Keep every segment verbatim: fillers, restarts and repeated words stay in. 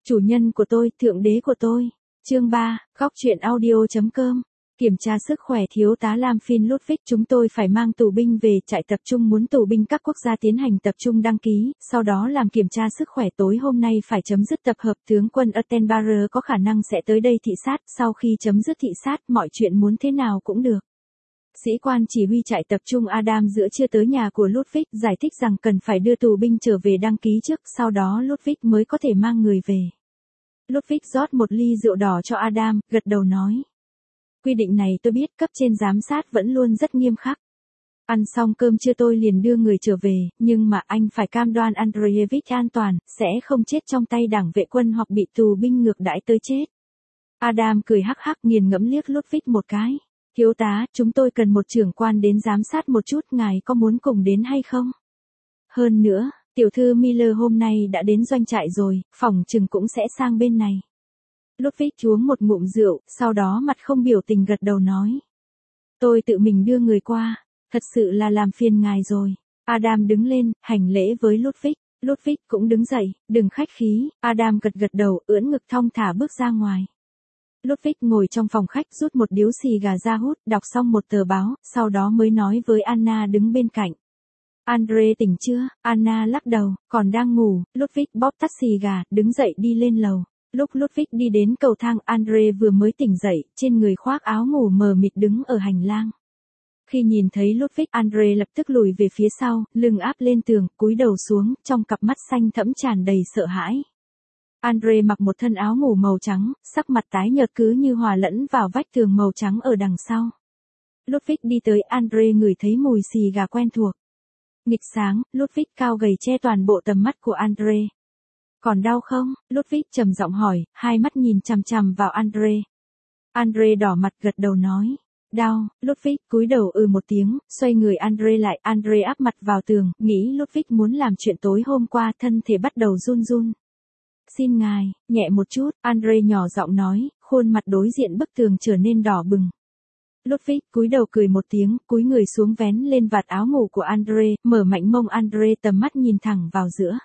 Chủ nhân của tôi, thượng đế của tôi. Chương ba, góc truyện audio.com. Kiểm tra sức khỏe thiếu tá Lam Phin Ludwig. Chúng tôi phải mang tù binh về trại tập trung, muốn tù binh các quốc gia tiến hành tập trung đăng ký, sau đó làm kiểm tra sức khỏe. Tối hôm nay phải chấm dứt tập hợp. Tướng quân Attenborough có khả năng sẽ tới đây thị sát. Sau khi chấm dứt thị sát, mọi chuyện muốn thế nào cũng được. Sĩ quan chỉ huy trại tập trung Adam giữa trưa tới nhà của Ludwig, giải thích rằng cần phải đưa tù binh trở về đăng ký trước, sau đó Ludwig mới có thể mang người về. Ludwig rót một ly rượu đỏ cho Adam, gật đầu nói. Quy định này tôi biết, cấp trên giám sát vẫn luôn rất nghiêm khắc. Ăn xong cơm trưa tôi liền đưa người trở về, nhưng mà anh phải cam đoan Andreevich an toàn, sẽ không chết trong tay đảng vệ quân hoặc bị tù binh ngược đãi tới chết. Adam cười hắc hắc, nghiền ngẫm liếc Ludwig một cái. Thiếu tá, chúng tôi cần một trưởng quan đến giám sát một chút, ngài có muốn cùng đến hay không? Hơn nữa, tiểu thư Miller hôm nay đã đến doanh trại rồi, phòng chừng cũng sẽ sang bên này. Ludwig uống một ngụm rượu, sau đó mặt không biểu tình gật đầu nói. Tôi tự mình đưa người qua, thật sự là làm phiền ngài rồi. Adam đứng lên, hành lễ với Ludwig. Ludwig cũng đứng dậy, đừng khách khí. Adam gật gật đầu, ưỡn ngực thong thả bước ra ngoài. Ludwig ngồi trong phòng khách rút một điếu xì gà ra hút, đọc xong một tờ báo, sau đó mới nói với Anna đứng bên cạnh. Andre tỉnh chưa? Anna lắc đầu, còn đang ngủ. Ludwig bóp tắt xì gà, đứng dậy đi lên lầu. Lúc Ludwig đi đến cầu thang, Andre vừa mới tỉnh dậy, trên người khoác áo ngủ mờ mịt đứng ở hành lang. Khi nhìn thấy Ludwig, Andre lập tức lùi về phía sau, lưng áp lên tường, cúi đầu xuống, trong cặp mắt xanh thẫm tràn đầy sợ hãi. Andre mặc một thân áo ngủ màu trắng, sắc mặt tái nhợt cứ như hòa lẫn vào vách tường màu trắng ở đằng sau. Ludwig đi tới, Andre ngửi thấy mùi xì gà quen thuộc. Nghịch sáng, Ludwig cao gầy che toàn bộ tầm mắt của Andre. Còn đau không? Ludwig trầm giọng hỏi, hai mắt nhìn chằm chằm vào Andre. Andre đỏ mặt gật đầu nói. Đau. Ludwig cúi đầu ừ một tiếng, xoay người Andre lại. Andre áp mặt vào tường, nghĩ Ludwig muốn làm chuyện tối hôm qua, thân thể bắt đầu run run. Xin ngài, nhẹ một chút, Andre nhỏ giọng nói, khuôn mặt đối diện bức tường trở nên đỏ bừng. Ludwig cúi đầu cười một tiếng, cúi người xuống vén lên vạt áo ngủ của Andre, mở mạnh mông Andre, tầm mắt nhìn thẳng vào giữa.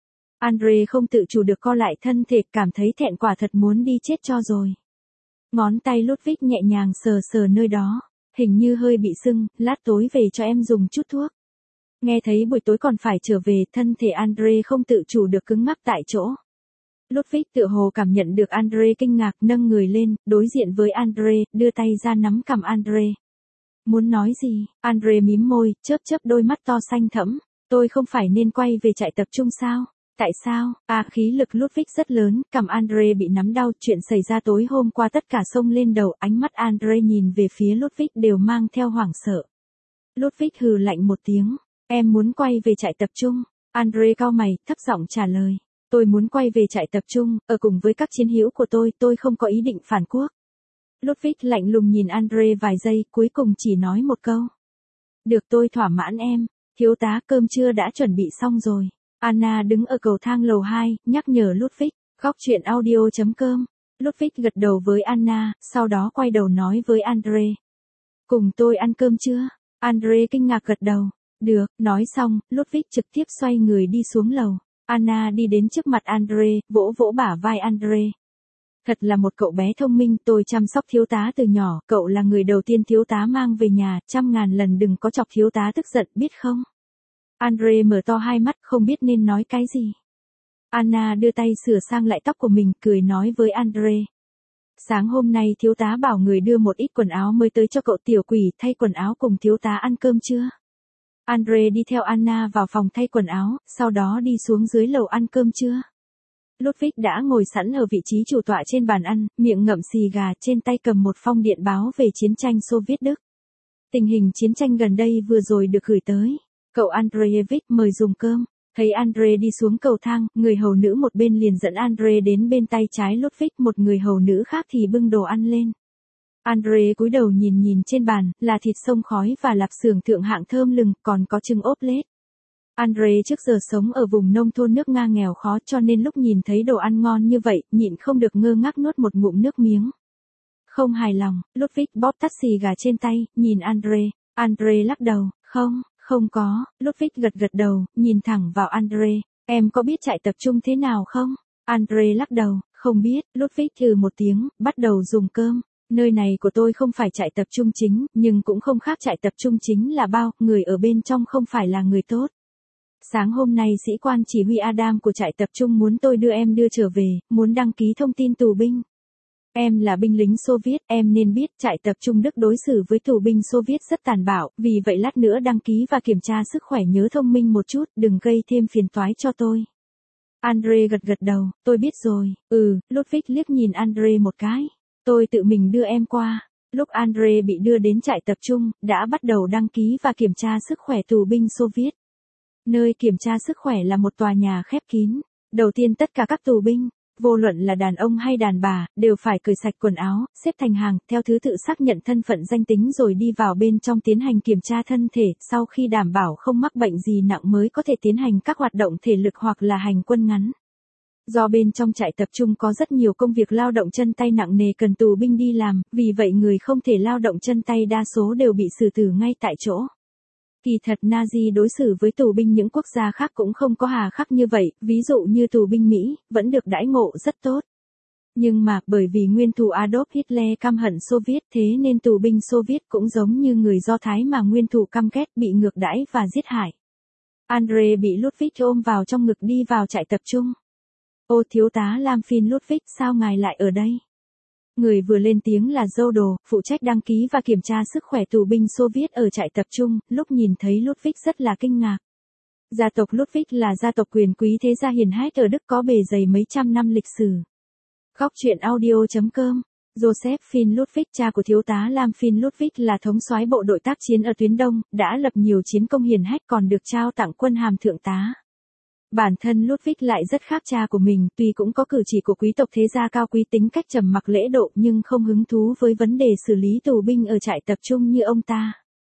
Andre không tự chủ được co lại thân thể, cảm thấy thẹn, quả thật muốn đi chết cho rồi. Ngón tay Ludwig nhẹ nhàng sờ sờ nơi đó, hình như hơi bị sưng, lát tối về cho em dùng chút thuốc. Nghe thấy buổi tối còn phải trở về, thân thể Andre không tự chủ được cứng ngắc tại chỗ. Ludwig tựa hồ cảm nhận được Andre kinh ngạc, nâng người lên, đối diện với Andre, đưa tay ra nắm cằm Andre. Muốn nói gì? Andre mím môi, chớp chớp đôi mắt to xanh thẫm. Tôi không phải nên quay về trại tập trung sao? Tại sao? À, khí lực Ludwig rất lớn, cằm Andre bị nắm đau, chuyện xảy ra tối hôm qua tất cả xông lên đầu, ánh mắt Andre nhìn về phía Ludwig đều mang theo hoảng sợ. Ludwig hừ lạnh một tiếng, em muốn quay về trại tập trung. Andre cau mày, thấp giọng trả lời. Tôi muốn quay về trại tập trung, ở cùng với các chiến hữu của tôi, tôi không có ý định phản quốc. Ludwig lạnh lùng nhìn Andre vài giây, cuối cùng chỉ nói một câu. Được, tôi thỏa mãn em. Thiếu tá, cơm trưa đã chuẩn bị xong rồi. Anna đứng ở cầu thang lầu hai, nhắc nhở Ludwig. Góc truyện audio.com. Ludwig gật đầu với Anna, sau đó quay đầu nói với Andre. Cùng tôi ăn cơm chưa? Andre kinh ngạc gật đầu. Được, nói xong, Ludwig trực tiếp xoay người đi xuống lầu. Anna đi đến trước mặt Andre, vỗ vỗ bả vai Andre. Thật là một cậu bé thông minh, tôi chăm sóc thiếu tá từ nhỏ, cậu là người đầu tiên thiếu tá mang về nhà, trăm ngàn lần đừng có chọc thiếu tá tức giận, biết không? Andre mở to hai mắt, không biết nên nói cái gì. Anna đưa tay sửa sang lại tóc của mình, cười nói với Andre. Sáng hôm nay thiếu tá bảo người đưa một ít quần áo mới tới cho cậu tiểu quỷ, thay quần áo cùng thiếu tá ăn cơm chưa? Andre đi theo Anna vào phòng thay quần áo, sau đó đi xuống dưới lầu ăn cơm trưa. Ludwig đã ngồi sẵn ở vị trí chủ tọa trên bàn ăn, miệng ngậm xì gà, trên tay cầm một phong điện báo về chiến tranh Xô Viết Đức. Tình hình chiến tranh gần đây vừa rồi được gửi tới. Cậu Andreevich mời dùng cơm. Thấy Andre đi xuống cầu thang, người hầu nữ một bên liền dẫn Andre đến bên tay trái Ludwig, một người hầu nữ khác thì bưng đồ ăn lên. Andre cúi đầu nhìn nhìn trên bàn, là thịt xông khói và lạp xưởng thượng hạng thơm lừng, còn có trứng ốp lết. Andre trước giờ sống ở vùng nông thôn nước Nga nghèo khó, cho nên lúc nhìn thấy đồ ăn ngon như vậy, nhịn không được ngơ ngác nuốt một ngụm nước miếng. Không hài lòng, Ludwig bóp tắt xì gà trên tay, nhìn Andre. Andre lắc đầu, không, không có. Ludwig gật gật đầu, nhìn thẳng vào Andre. Em có biết trại tập trung thế nào không? Andre lắc đầu, không biết, Ludwig trừ một tiếng, bắt đầu dùng cơm. Nơi này của tôi không phải trại tập trung chính, nhưng cũng không khác trại tập trung chính là bao, người ở bên trong không phải là người tốt. Sáng hôm nay sĩ quan chỉ huy Adam của trại tập trung muốn tôi đưa em đưa trở về, muốn đăng ký thông tin tù binh. Em là binh lính Xô Viết, em nên biết trại tập trung Đức đối xử với tù binh Xô Viết rất tàn bạo, vì vậy lát nữa đăng ký và kiểm tra sức khỏe nhớ thông minh một chút, đừng gây thêm phiền toái cho tôi. Andre gật gật đầu, tôi biết rồi, ừ, Ludwig liếc nhìn Andre một cái. Tôi tự mình đưa em qua. Lúc Andre bị đưa đến trại tập trung, đã bắt đầu đăng ký và kiểm tra sức khỏe tù binh Xô Viết. Nơi kiểm tra sức khỏe là một tòa nhà khép kín. Đầu tiên tất cả các tù binh, vô luận là đàn ông hay đàn bà, đều phải cởi sạch quần áo, xếp thành hàng, theo thứ tự xác nhận thân phận danh tính rồi đi vào bên trong tiến hành kiểm tra thân thể, sau khi đảm bảo không mắc bệnh gì nặng mới có thể tiến hành các hoạt động thể lực hoặc là hành quân ngắn. Do bên trong trại tập trung có rất nhiều công việc lao động chân tay nặng nề cần tù binh đi làm, vì vậy người không thể lao động chân tay đa số đều bị xử tử ngay tại chỗ. Kỳ thật Nazi đối xử với tù binh những quốc gia khác cũng không có hà khắc như vậy, ví dụ như tù binh Mỹ, vẫn được đãi ngộ rất tốt. Nhưng mà, bởi vì nguyên thủ Adolf Hitler căm hận Xô Viết thế nên tù binh Xô Viết cũng giống như người Do Thái mà nguyên thủ căm ghét bị ngược đãi và giết hại. Andre bị Ludwig ôm vào trong ngực đi vào trại tập trung. Ô thiếu tá Lam Phin Ludwig, sao ngài lại ở đây? Người vừa lên tiếng là Dâu Đồ, phụ trách đăng ký và kiểm tra sức khỏe tù binh Xô Viết ở trại tập trung, lúc nhìn thấy Ludwig rất là kinh ngạc. Gia tộc Ludwig là gia tộc quyền quý thế gia hiền hách ở Đức có bề dày mấy trăm năm lịch sử. Góc truyện audio chấm com. Joseph Phin Ludwig, cha của thiếu tá Lam Phin Ludwig là thống soái bộ đội tác chiến ở tuyến Đông, đã lập nhiều chiến công hiển hách còn được trao tặng quân hàm thượng tá. Bản thân Ludwig lại rất khác cha của mình, tuy cũng có cử chỉ của quý tộc thế gia cao quý tính cách trầm mặc lễ độ nhưng không hứng thú với vấn đề xử lý tù binh ở trại tập trung như ông ta.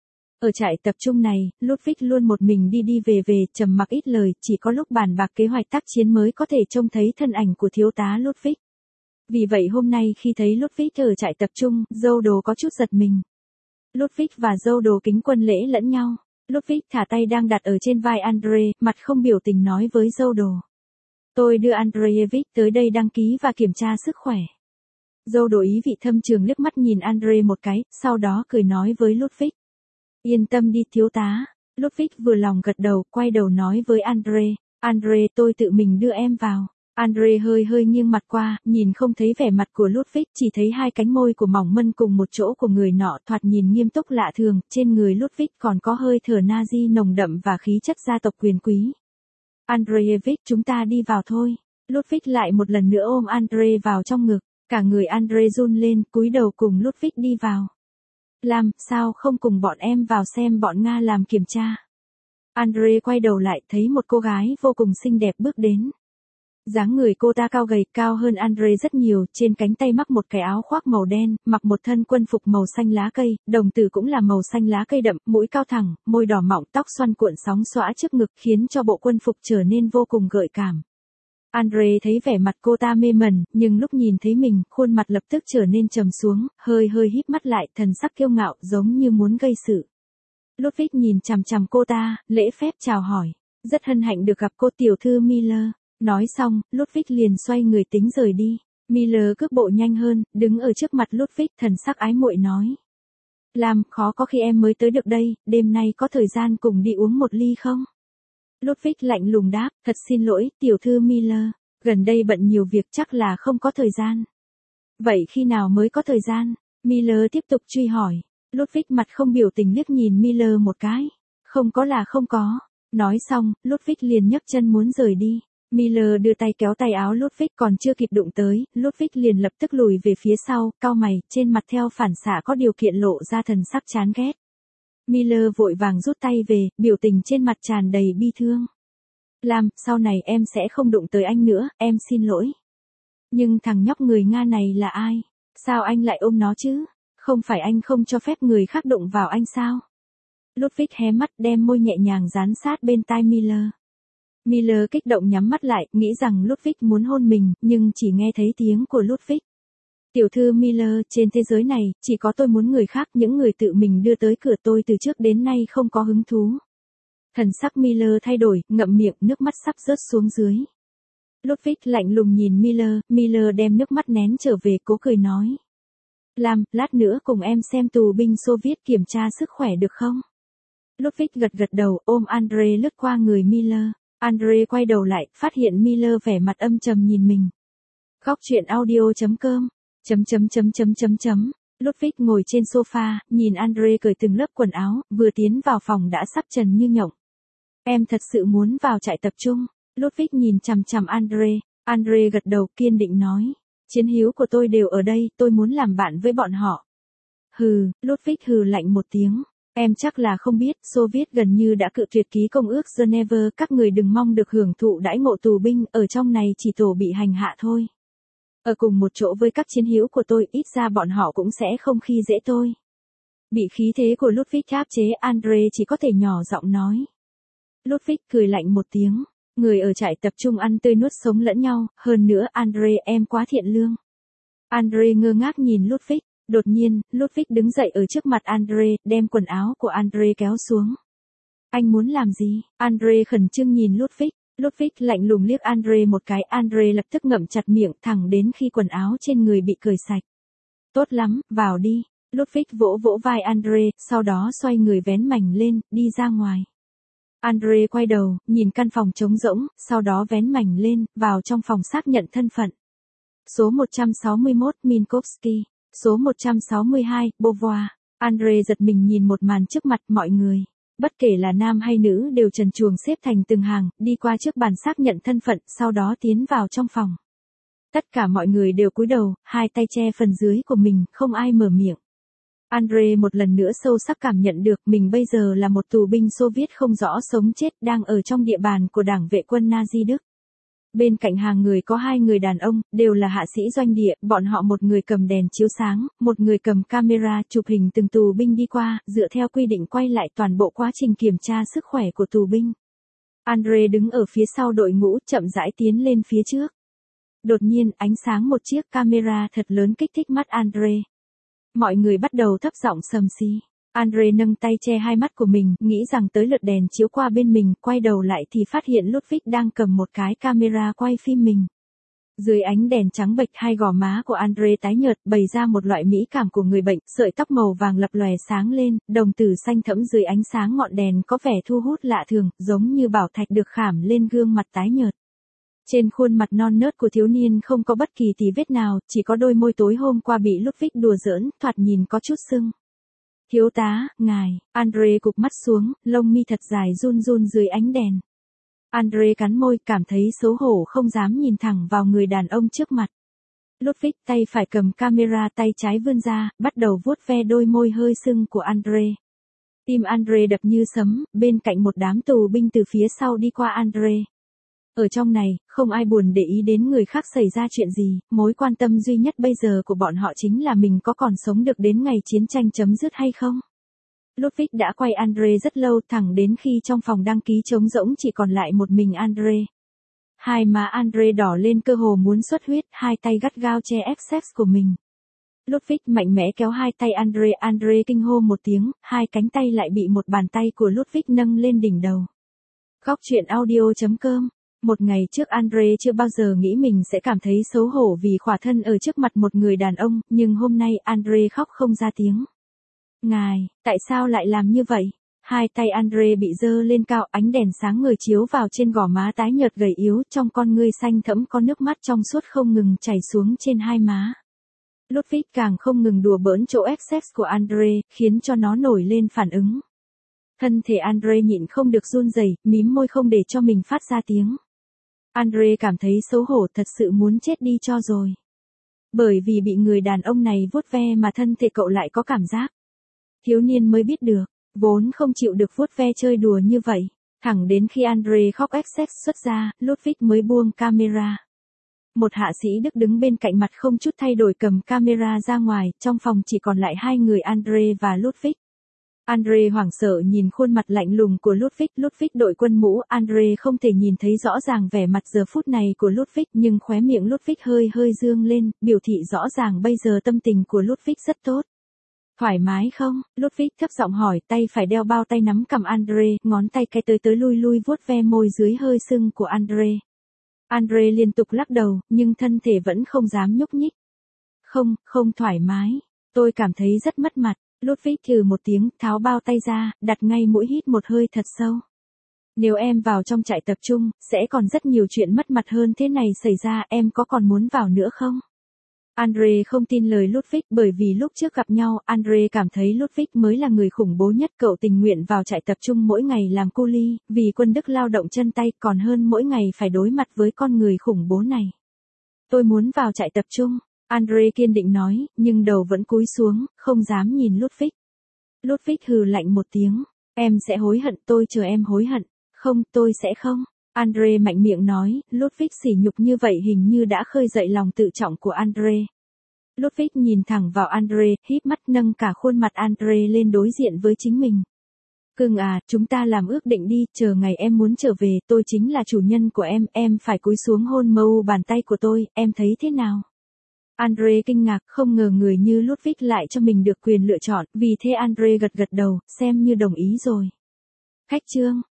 Ở trại tập trung này, Ludwig luôn một mình đi đi về về, trầm mặc ít lời, chỉ có lúc bàn bạc kế hoạch tác chiến mới có thể trông thấy thân ảnh của thiếu tá Ludwig. Vì vậy hôm nay khi thấy Ludwig ở trại tập trung, Dâu Đồ có chút giật mình. Ludwig và Dâu Đồ kính quân lễ lẫn nhau. Ludwig thả tay đang đặt ở trên vai Andre, mặt không biểu tình nói với Dâu Đồ. Tôi đưa Andreevich tới đây đăng ký và kiểm tra sức khỏe. Dâu Đồ ý vị thâm trường liếc mắt nhìn Andre một cái, sau đó cười nói với Ludwig. Yên tâm đi thiếu tá. Ludwig vừa lòng gật đầu, quay đầu nói với Andre. Andre, tôi tự mình đưa em vào. Andre hơi hơi nghiêng mặt qua, nhìn không thấy vẻ mặt của Ludwig, chỉ thấy hai cánh môi của mỏng mân cùng một chỗ của người nọ thoạt nhìn nghiêm túc lạ thường, trên người Ludwig còn có hơi thở Nazi nồng đậm và khí chất gia tộc quyền quý. Andreevich, chúng ta đi vào thôi. Ludwig lại một lần nữa ôm Andre vào trong ngực, cả người Andre run lên, cúi đầu cùng Ludwig đi vào. Lam, sao không cùng bọn em vào xem bọn Nga làm kiểm tra? Andre quay đầu lại thấy một cô gái vô cùng xinh đẹp bước đến. Dáng người cô ta cao gầy, cao hơn Andre rất nhiều, trên cánh tay mắc một cái áo khoác màu đen, mặc một thân quân phục màu xanh lá cây, đồng tử cũng là màu xanh lá cây đậm, mũi cao thẳng, môi đỏ mọng, tóc xoăn cuộn sóng xõa trước ngực khiến cho bộ quân phục trở nên vô cùng gợi cảm. Andre thấy vẻ mặt cô ta mê mẩn, nhưng lúc nhìn thấy mình, khuôn mặt lập tức trở nên trầm xuống, hơi hơi híp mắt lại, thần sắc kiêu ngạo, giống như muốn gây sự. Ludwig nhìn chằm chằm cô ta, lễ phép chào hỏi. Rất hân hạnh được gặp cô tiểu thư Miller. Nói xong, Ludwig liền xoay người tính rời đi. Miller cước bộ nhanh hơn, đứng ở trước mặt Ludwig, thần sắc ái muội nói. Lam, khó có khi em mới tới được đây, đêm nay có thời gian cùng đi uống một ly không? Ludwig lạnh lùng đáp, thật xin lỗi, tiểu thư Miller, gần đây bận nhiều việc chắc là không có thời gian. Vậy khi nào mới có thời gian? Miller tiếp tục truy hỏi. Ludwig mặt không biểu tình liếc nhìn Miller một cái. Không có là không có. Nói xong, Ludwig liền nhấc chân muốn rời đi. Miller đưa tay kéo tay áo Ludwig còn chưa kịp đụng tới, Ludwig liền lập tức lùi về phía sau, cau mày, trên mặt theo phản xạ có điều kiện lộ ra thần sắc chán ghét. Miller vội vàng rút tay về, biểu tình trên mặt tràn đầy bi thương. Lam, sau này em sẽ không đụng tới anh nữa, em xin lỗi. Nhưng thằng nhóc người Nga này là ai? Sao anh lại ôm nó chứ? Không phải anh không cho phép người khác đụng vào anh sao? Ludwig hé mắt đem môi nhẹ nhàng dán sát bên tai Miller. Miller kích động nhắm mắt lại, nghĩ rằng Ludwig muốn hôn mình, nhưng chỉ nghe thấy tiếng của Ludwig. Tiểu thư Miller, trên thế giới này, chỉ có tôi muốn người khác, những người tự mình đưa tới cửa tôi từ trước đến nay không có hứng thú. Thần sắc Miller thay đổi, ngậm miệng, nước mắt sắp rớt xuống dưới. Ludwig lạnh lùng nhìn Miller, Miller đem nước mắt nén trở về cố cười nói. Lam, lát nữa cùng em xem tù binh Xô Viết kiểm tra sức khỏe được không? Ludwig gật gật đầu, ôm Andre lướt qua người Miller. Andre quay đầu lại, phát hiện Miller vẻ mặt âm trầm nhìn mình. Góc truyện audio chấm com, chấm chấm chấm chấm chấm chấm. Ludwig ngồi trên sofa, nhìn Andre cởi từng lớp quần áo, vừa tiến vào phòng đã sắp trần như nhộng. Em thật sự muốn vào trại tập trung. Ludwig nhìn chằm chằm Andre. Andre gật đầu kiên định nói. Chiến hữu của tôi đều ở đây, tôi muốn làm bạn với bọn họ. Hừ, Ludwig hừ lạnh một tiếng. Em chắc là không biết, Xô Viết gần như đã cự tuyệt ký công ước Geneva, các người đừng mong được hưởng thụ đãi ngộ tù binh, ở trong này chỉ tổ bị hành hạ thôi. Ở cùng một chỗ với các chiến hữu của tôi, ít ra bọn họ cũng sẽ không khi dễ tôi. Bị khí thế của Ludwig áp chế, Andre chỉ có thể nhỏ giọng nói. Ludwig cười lạnh một tiếng. Người ở trại tập trung ăn tươi nuốt sống lẫn nhau, hơn nữa Andre em quá thiện lương. Andre ngơ ngác nhìn Ludwig, đột nhiên, Ludwig đứng dậy ở trước mặt Andre, đem quần áo của Andre kéo xuống. Anh muốn làm gì? Andre khẩn trương nhìn Ludwig, Ludwig lạnh lùng liếc Andre một cái, Andre lập tức ngậm chặt miệng thẳng đến khi quần áo trên người bị cởi sạch. Tốt lắm, vào đi. Ludwig vỗ vỗ vai Andre, sau đó xoay người vén mảnh lên, đi ra ngoài. Andre quay đầu, nhìn căn phòng trống rỗng, sau đó vén mảnh lên, vào trong phòng xác nhận thân phận. Số một trăm sáu mươi mốt, Minkowski. Số một trăm sáu mươi hai, Beauvoir. Andre giật mình nhìn một màn trước mặt mọi người. Bất kể là nam hay nữ đều trần truồng xếp thành từng hàng, đi qua trước bàn xác nhận thân phận, sau đó tiến vào trong phòng. Tất cả mọi người đều cúi đầu, hai tay che phần dưới của mình, không ai mở miệng. Andre một lần nữa sâu sắc cảm nhận được mình bây giờ là một tù binh Xô Viết không rõ sống chết đang ở trong địa bàn của đảng vệ quân Nazi Đức. Bên cạnh hàng người có hai người đàn ông, đều là hạ sĩ doanh địa, bọn họ một người cầm đèn chiếu sáng, một người cầm camera chụp hình từng tù binh đi qua, dựa theo quy định quay lại toàn bộ quá trình kiểm tra sức khỏe của tù binh. Andre đứng ở phía sau đội ngũ chậm rãi tiến lên phía trước. Đột nhiên ánh sáng một chiếc camera thật lớn kích thích mắt Andre. Mọi người bắt đầu thấp giọng sầm xì. Andre nâng tay che hai mắt của mình, nghĩ rằng tới lượt đèn chiếu qua bên mình, quay đầu lại thì phát hiện Ludwig đang cầm một cái camera quay phim mình. Dưới ánh đèn trắng bệch, hai gò má của Andre tái nhợt, bày ra một loại mỹ cảm của người bệnh, sợi tóc màu vàng lập lòe sáng lên, đồng tử xanh thẫm dưới ánh sáng ngọn đèn có vẻ thu hút lạ thường, giống như bảo thạch được khảm lên gương mặt tái nhợt. Trên khuôn mặt non nớt của thiếu niên không có bất kỳ tì vết nào, chỉ có đôi môi tối hôm qua bị Ludwig đùa giỡn, thoạt nhìn có chút sưng. Thiếu tá, ngài, Andre cụp mắt xuống, lông mi thật dài run run dưới ánh đèn. Andre cắn môi, cảm thấy xấu hổ không dám nhìn thẳng vào người đàn ông trước mặt. Ludwig tay phải cầm camera, tay trái vươn ra, bắt đầu vuốt ve đôi môi hơi sưng của Andre. Tim Andre đập như sấm, bên cạnh một đám tù binh từ phía sau đi qua Andre. Ở trong này, không ai buồn để ý đến người khác xảy ra chuyện gì, mối quan tâm duy nhất bây giờ của bọn họ chính là mình có còn sống được đến ngày chiến tranh chấm dứt hay không. Ludwig đã quay Andre rất lâu, thẳng đến khi trong phòng đăng ký trống rỗng chỉ còn lại một mình Andre. Hai má Andre đỏ lên cơ hồ muốn xuất huyết, hai tay gắt gao che excess của mình. Ludwig mạnh mẽ kéo hai tay Andre, Andre kinh hô một tiếng, hai cánh tay lại bị một bàn tay của Ludwig nâng lên đỉnh đầu. Góc truyện audio chấm com. Một ngày trước Andre chưa bao giờ nghĩ mình sẽ cảm thấy xấu hổ vì khỏa thân ở trước mặt một người đàn ông, nhưng hôm nay Andre khóc không ra tiếng. Ngài, tại sao lại làm như vậy? Hai tay Andre bị giơ lên cao, ánh đèn sáng ngời chiếu vào trên gò má tái nhợt gầy yếu, trong con ngươi xanh thẫm có nước mắt trong suốt không ngừng chảy xuống trên hai má. Ludwig càng không ngừng đùa bỡn chỗ excess của Andre, khiến cho nó nổi lên phản ứng. Thân thể Andre nhịn không được run rẩy, mím môi không để cho mình phát ra tiếng. Andre cảm thấy xấu hổ, thật sự muốn chết đi cho rồi. Bởi vì bị người đàn ông này vuốt ve mà thân thể cậu lại có cảm giác. Thiếu niên mới biết được, vốn không chịu được vuốt ve chơi đùa như vậy. Thẳng đến khi Andre khóc excess xuất ra, Ludwig mới buông camera. Một hạ sĩ Đức đứng bên cạnh mặt không chút thay đổi cầm camera ra ngoài, trong phòng chỉ còn lại hai người Andre và Ludwig. Andre hoảng sợ nhìn khuôn mặt lạnh lùng của Ludwig, Ludwig đội quân mũ, Andre không thể nhìn thấy rõ ràng vẻ mặt giờ phút này của Ludwig, nhưng khóe miệng Ludwig hơi hơi dương lên, biểu thị rõ ràng bây giờ tâm tình của Ludwig rất tốt. Thoải mái không? Ludwig thấp giọng hỏi, tay phải đeo bao tay nắm cầm Andre, ngón tay cái tới tới lui lui vuốt ve môi dưới hơi sưng của Andre. Andre liên tục lắc đầu, nhưng thân thể vẫn không dám nhúc nhích. Không, không thoải mái. Tôi cảm thấy rất mất mặt. Ludwig thừ một tiếng, tháo bao tay ra, đặt ngay mũi hít một hơi thật sâu. Nếu em vào trong trại tập trung, sẽ còn rất nhiều chuyện mất mặt hơn thế này xảy ra, em có còn muốn vào nữa không? Andre không tin lời Ludwig bởi vì lúc trước gặp nhau, Andre cảm thấy Ludwig mới là người khủng bố nhất. Cậu tình nguyện vào trại tập trung mỗi ngày làm cu li, vì quân Đức lao động chân tay còn hơn mỗi ngày phải đối mặt với con người khủng bố này. Tôi muốn vào trại tập trung, Andre kiên định nói, nhưng đầu vẫn cúi xuống, không dám nhìn Ludwig. Ludwig hừ lạnh một tiếng, em sẽ hối hận, tôi chờ em hối hận. Không, tôi sẽ không. Andre mạnh miệng nói, Ludwig sỉ nhục như vậy hình như đã khơi dậy lòng tự trọng của Andre. Ludwig nhìn thẳng vào Andre, híp mắt nâng cả khuôn mặt Andre lên đối diện với chính mình. Cưng à, chúng ta làm ước định đi, chờ ngày em muốn trở về, tôi chính là chủ nhân của em, em phải cúi xuống hôn mu bàn tay của tôi, em thấy thế nào? Andre kinh ngạc, không ngờ người như Ludwig lại cho mình được quyền lựa chọn, vì thế Andre gật gật đầu, xem như đồng ý rồi. Khách trương.